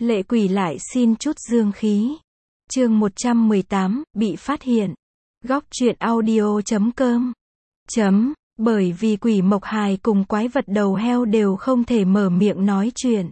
Lệ quỷ lại xin chút dương khí. Chương 118, bị phát hiện. Góc truyện audio.com. Bởi vì quỷ mộc hài cùng quái vật đầu heo đều không thể mở miệng nói chuyện,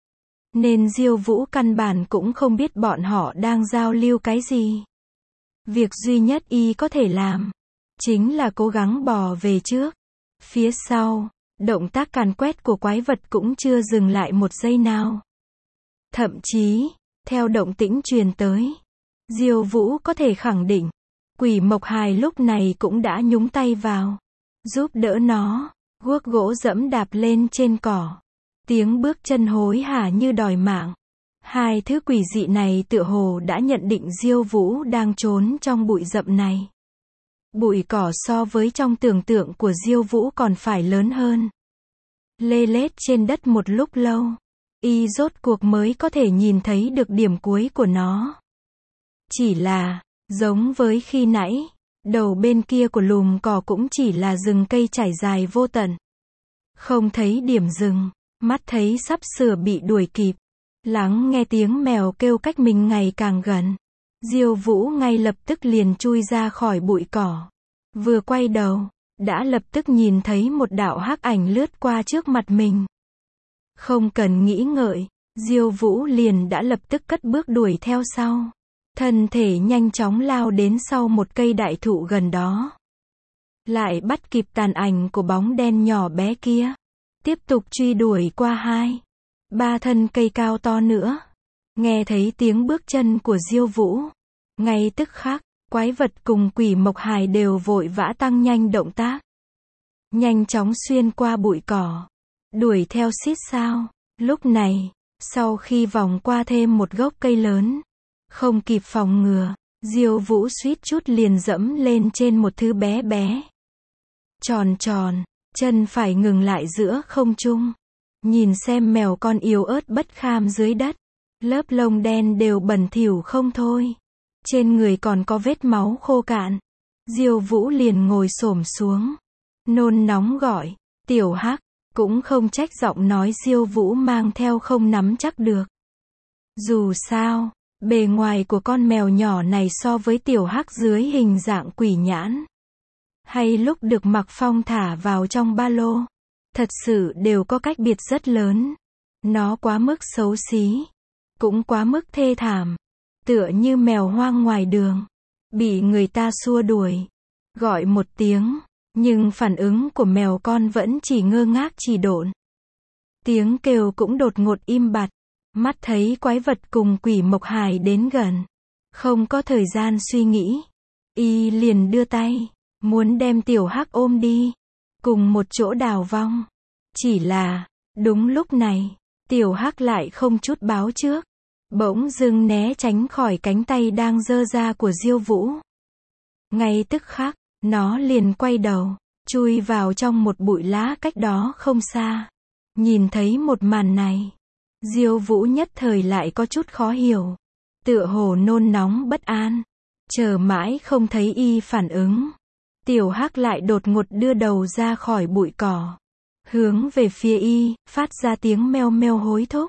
nên Diêu Vũ căn bản cũng không biết bọn họ đang giao lưu cái gì. Việc duy nhất y có thể làm chính là cố gắng bò về trước. Phía sau, động tác càn quét của quái vật cũng chưa dừng lại một giây nào. Thậm chí, theo động tĩnh truyền tới, Diêu Vũ có thể khẳng định, quỷ mộc hài lúc này cũng đã nhúng tay vào, giúp đỡ nó, guốc gỗ dẫm đạp lên trên cỏ. Tiếng bước chân hối hả như đòi mạng. Hai thứ quỷ dị này tựa hồ đã nhận định Diêu Vũ đang trốn trong bụi rậm này. Bụi cỏ so với trong tưởng tượng của Diêu Vũ còn phải lớn hơn. Lê lết trên đất một lúc lâu, y rốt cuộc mới có thể nhìn thấy được điểm cuối của nó. Chỉ là, giống với khi nãy, đầu bên kia của lùm cỏ cũng chỉ là rừng cây trải dài vô tận. Không thấy điểm dừng, mắt thấy sắp sửa bị đuổi kịp. Lắng nghe tiếng mèo kêu cách mình ngày càng gần, Diêu Vũ ngay lập tức liền chui ra khỏi bụi cỏ. Vừa quay đầu, đã lập tức nhìn thấy một đạo hắc ảnh lướt qua trước mặt mình. Không cần nghĩ ngợi, Diêu Vũ liền đã lập tức cất bước đuổi theo sau. Thân thể nhanh chóng lao đến sau một cây đại thụ gần đó. Lại bắt kịp tàn ảnh của bóng đen nhỏ bé kia. Tiếp tục truy đuổi qua 2-3 thân cây cao to nữa. Nghe thấy tiếng bước chân của Diêu Vũ. Ngay tức khắc, quái vật cùng quỷ mộc hài đều vội vã tăng nhanh động tác. Nhanh chóng xuyên qua bụi cỏ. Đuổi theo xít sao. Lúc này, sau khi vòng qua thêm một gốc cây lớn, không kịp phòng ngừa, Diêu Vũ suýt chút liền dẫm lên trên một thứ bé bé. Tròn tròn, chân phải ngừng lại giữa không trung. Nhìn xem mèo con yếu ớt bất kham dưới đất. Lớp lông đen đều bẩn thỉu không thôi. Trên người còn có vết máu khô cạn. Diêu Vũ liền ngồi xổm xuống. Nôn nóng gọi, tiểu hắc, cũng không trách giọng nói Diêu Vũ mang theo không nắm chắc được. Dù sao, bề ngoài của con mèo nhỏ này so với tiểu hắc dưới hình dạng quỷ nhãn, hay lúc được Mặc Phong thả vào trong ba lô, thật sự đều có cách biệt rất lớn. Nó quá mức xấu xí, cũng quá mức thê thảm, tựa như mèo hoang ngoài đường, bị người ta xua đuổi, gọi một tiếng, nhưng phản ứng của mèo con vẫn chỉ ngơ ngác chỉ độn. Tiếng kêu cũng đột ngột im bặt. Mắt thấy quái vật cùng quỷ mộc hài đến gần, không có thời gian suy nghĩ, y liền đưa tay, muốn đem tiểu hắc ôm đi, cùng một chỗ đào vong. Chỉ là, đúng lúc này, tiểu hắc lại không chút báo trước, bỗng dưng né tránh khỏi cánh tay đang giơ ra của Diêu Vũ. Ngay tức khắc, nó liền quay đầu, chui vào trong một bụi lá cách đó không xa. Nhìn thấy một màn này, Diêu Vũ nhất thời lại có chút khó hiểu, tựa hồ nôn nóng bất an, chờ mãi không thấy y phản ứng. Tiểu hắc lại đột ngột đưa đầu ra khỏi bụi cỏ, hướng về phía y, phát ra tiếng meo meo hối thúc.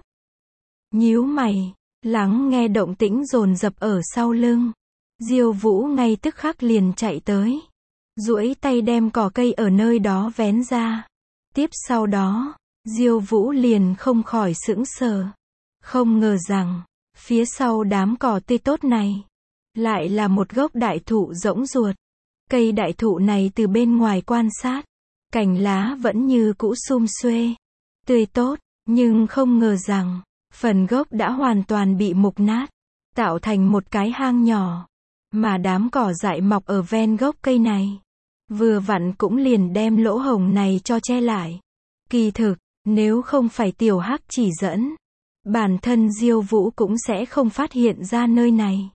Nhíu mày, lắng nghe động tĩnh dồn dập ở sau lưng. Diêu Vũ ngay tức khắc liền chạy tới, duỗi tay đem cỏ cây ở nơi đó vén ra. Tiếp sau đó, Diêu Vũ liền không khỏi sững sờ. Không ngờ rằng, phía sau đám cỏ tươi tốt này, lại là một gốc đại thụ rỗng ruột. Cây đại thụ này từ bên ngoài quan sát, cành lá vẫn như cũ sum xuê, tươi tốt, nhưng không ngờ rằng, phần gốc đã hoàn toàn bị mục nát, tạo thành một cái hang nhỏ, mà đám cỏ dại mọc ở ven gốc cây này, vừa vặn cũng liền đem lỗ hổng này cho che lại. Kỳ thực, nếu không phải tiểu hắc chỉ dẫn, bản thân Diêu Vũ cũng sẽ không phát hiện ra nơi này.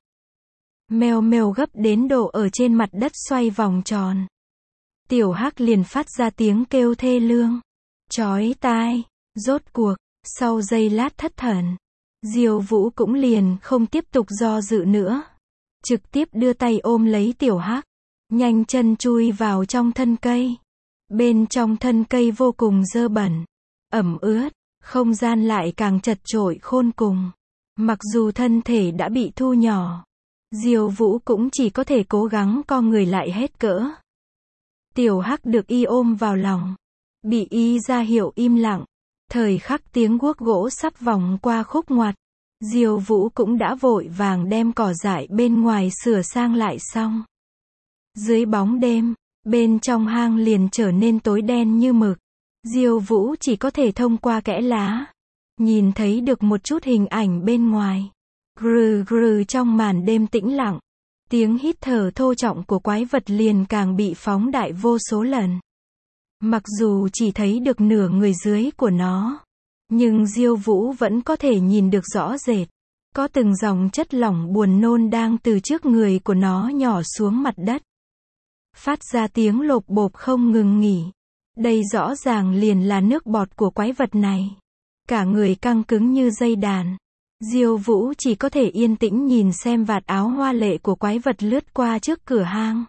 Mèo mèo gấp đến độ ở trên mặt đất xoay vòng tròn. Tiểu hắc liền phát ra tiếng kêu thê lương, chói tai. Rốt cuộc, sau giây lát thất thần, Diêu Vũ cũng liền không tiếp tục do dự nữa, trực tiếp đưa tay ôm lấy tiểu hắc, nhanh chân chui vào trong thân cây. Bên trong thân cây vô cùng dơ bẩn, ẩm ướt, không gian lại càng chật chội khôn cùng. Mặc dù thân thể đã bị thu nhỏ, Diêu Vũ cũng chỉ có thể cố gắng co người lại hết cỡ. Tiểu Hắc được y ôm vào lòng, bị y ra hiệu im lặng. Thời khắc tiếng guốc gỗ sắp vòng qua khúc ngoặt, Diêu Vũ cũng đã vội vàng đem cỏ dại bên ngoài sửa sang lại xong. Dưới bóng đêm, bên trong hang liền trở nên tối đen như mực. Diêu Vũ chỉ có thể thông qua kẽ lá, nhìn thấy được một chút hình ảnh bên ngoài. Grừ grừ trong màn đêm tĩnh lặng, tiếng hít thở thô trọng của quái vật liền càng bị phóng đại vô số lần. Mặc dù chỉ thấy được nửa người dưới của nó, nhưng Diêu Vũ vẫn có thể nhìn được rõ rệt. Có từng dòng chất lỏng buồn nôn đang từ trước người của nó nhỏ xuống mặt đất, phát ra tiếng lộp bộp không ngừng nghỉ. Đây rõ ràng liền là nước bọt của quái vật này. Cả người căng cứng như dây đàn. Diêu Vũ chỉ có thể yên tĩnh nhìn xem vạt áo hoa lệ của quái vật lướt qua trước cửa hang.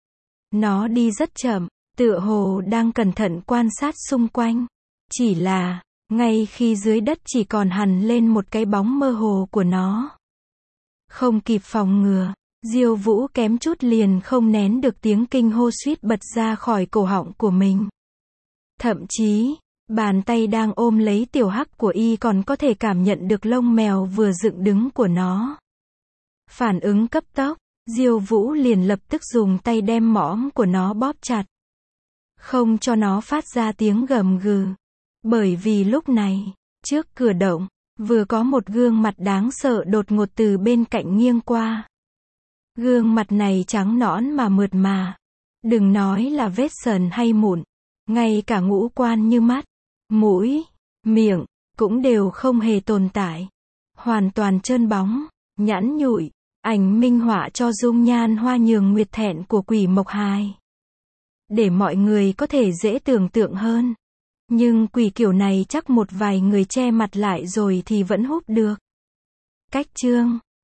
Nó đi rất chậm, tựa hồ đang cẩn thận quan sát xung quanh. Chỉ là, ngay khi dưới đất chỉ còn hằn lên một cái bóng mơ hồ của nó. Không kịp phòng ngừa, Diêu Vũ kém chút liền không nén được tiếng kinh hô suýt bật ra khỏi cổ họng của mình. Thậm chí, bàn tay đang ôm lấy Tiểu Hắc của y còn có thể cảm nhận được lông mèo vừa dựng đứng của nó. Phản ứng cấp tốc, Diêu Vũ liền lập tức dùng tay đem mõm của nó bóp chặt, không cho nó phát ra tiếng gầm gừ. Bởi vì lúc này, trước cửa động, vừa có một gương mặt đáng sợ đột ngột từ bên cạnh nghiêng qua. Gương mặt này trắng nõn mà mượt mà. Đừng nói là vết sờn hay mụn, ngay cả ngũ quan như mắt, mũi, miệng, cũng đều không hề tồn tại. Hoàn toàn trơn bóng, nhẵn nhụi, ảnh minh họa cho dung nhan hoa nhường nguyệt thẹn của quỷ mộc hài. Để mọi người có thể dễ tưởng tượng hơn. Nhưng quỷ kiểu này chắc một vài người che mặt lại rồi thì vẫn húp được. Cách chương